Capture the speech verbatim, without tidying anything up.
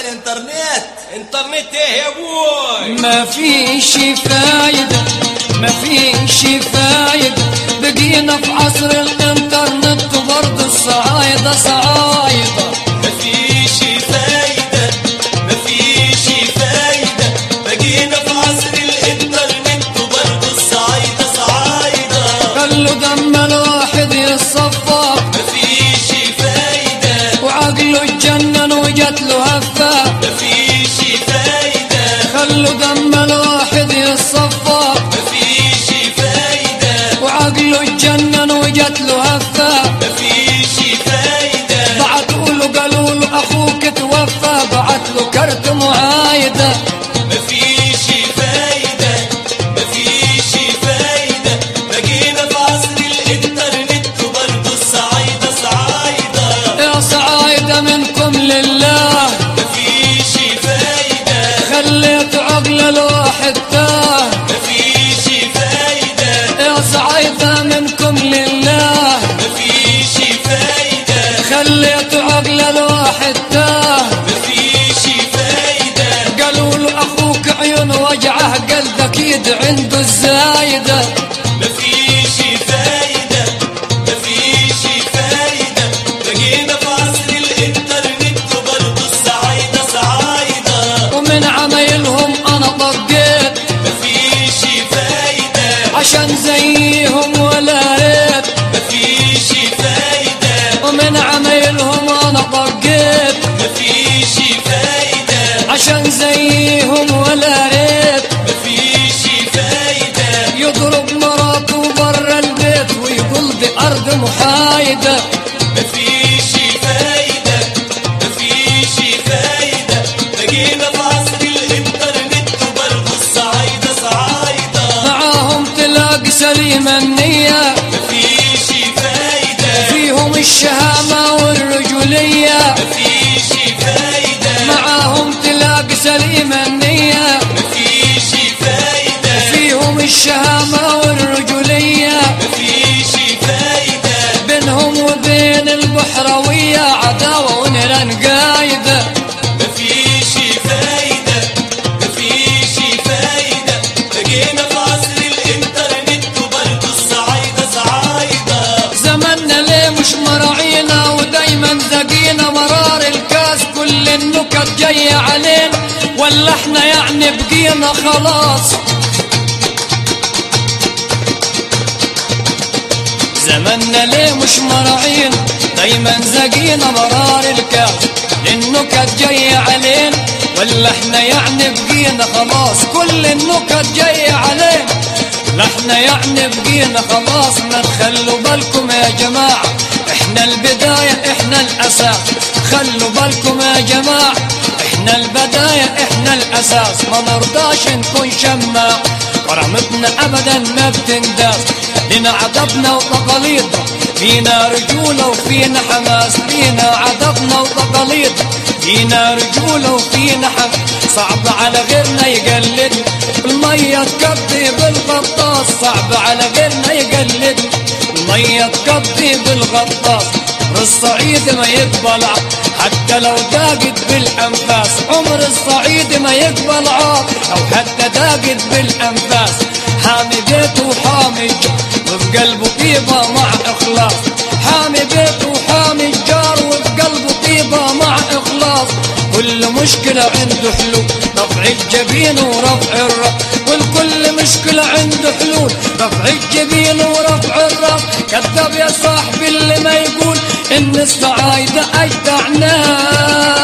الانترنت. انترنت ايه يا ابوي؟ ما فيش فايدة ما فيش فايدة، بقينا في عصر الانترنت وبرضه الصعايدة صعايدة. مفيش فايدة مفيش فايدة، بقينا في عصر الانترنت وبرضه الصعايدة صعايدة. خلوا دم الواحد يتصفى، مفيش فايدة وعقله اتجنن وجت له هفة. مفيش فايدة خلوا دم الواحد يتصفى، مفيش فايدة وعقله اتجنن وجت له هفة. مفيش فايدة بعتوا له قالوا له اخوك توفى، بعت له كرت معايدة. مفيش فايدة مفيش فايدة، بقينا في عصر الانترنت وبرضه الصعايدة صعايدة. يا صعايدة منكم لله، مفيش فايدة خليت عقل الواحد تاه. مفيش فايدة يا صعايدة منكم لله، مفيش فايدة خليت عقل الواحد تاه. مفيش فايدة قالوا له اخوك عيون وجعه، قلب اكيد عنده الزايدة. مفيش فايدة مفيش فايدة، بقينا في عصر الانترنت وبرضه الصعايدة صعايدة. ومن عمايلهم انا طقيت، مفيش فايدة عشان زيهم ولا ريت. مفيش فايدة ومن عمايلهم انا طقيت، مفيش فايدة عشان زيهم ولا ريت. مفيش فايدة يضرب مراته برا البيت ويقول دي ارض محايدة. مفيش فايدة مفيش فايدة، بقينا في عصر الانترنت وبرضه الصعايدة صعايدة. معاهم تلاقي سليمة النية، مفيش فايدة فيهم الشهامة والرجولية. مفيش فايدة معاهم تلاقي سليمة النية، مفيش فايدة فيهم الشهامة والرجولية. مفيش فايدة بينهم وبين البحراوية عداوة ونيران قايدة. مفيش فايدة مفيش فايدة، بقينا في عصر الانترنت وبرضه الصعايدة صعايدة. زماننا ليه مش مراعينا ودايما زقينا مرار الكاس، كل النكت جاية علينا ولا احنا يعني بقينا خلاص. زماننا ليه مش مراعينا دايما زقينا مرار الكاس، النكت جاية علينا ولا احنا يعني بقينا خلاص. كل النكت جاية علينا لا احنا يعني بقينا خلاص. ما تخلوا بالكم يا جماعة، احنا البداية احنا الاساس. خلوا بالكم يا جماعة، احنا البداية احنا الاساس. ما نرضاش نكون شماع، كرامتنا ابدا ما بتنداس. لنا عدبنا وتقاليدنا، فينا رجولة وفينا حماس. فينا عدبنا وتقاليدنا، فينا رجولة وفينا حماس. صعب على غيرنا يقلدنا، المية تقضي بالغطاس. صعب على غيرنا يقلدنا، المية تقضي بالغطاس. الصعيد ما يقبل حتى لو ضاقت بالأنفاس. عمر الصعيد ما يقبل عار أو حتى ضاقت بالأنفاس. حامي بيته وحامي الجار وفي قلبه طيبة مع إخلاص. حامي بيته وحامي الجار وفي قلبه طيبة مع إخلاص. كل مشكلة عنده حلول، رفع الجبين ورفع الرأس. والكل مشكلة عنده حلول، رفع الجبين ورفع الرأس. كذاب يا صاحبي اللي ما يقول إن الصعايدة أجدع ناس.